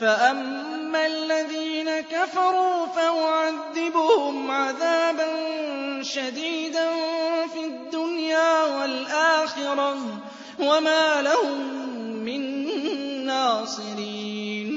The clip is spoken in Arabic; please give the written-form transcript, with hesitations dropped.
فَأَمَّا الَّذِينَ كَفَرُوا فَأُعَذِّبُهُمْ عَذَابًا شَدِيدًا فِي الدُّنْيَا وَالْآخِرَةِ وَمَا لَهُم مِّن نَّاصِرِينَ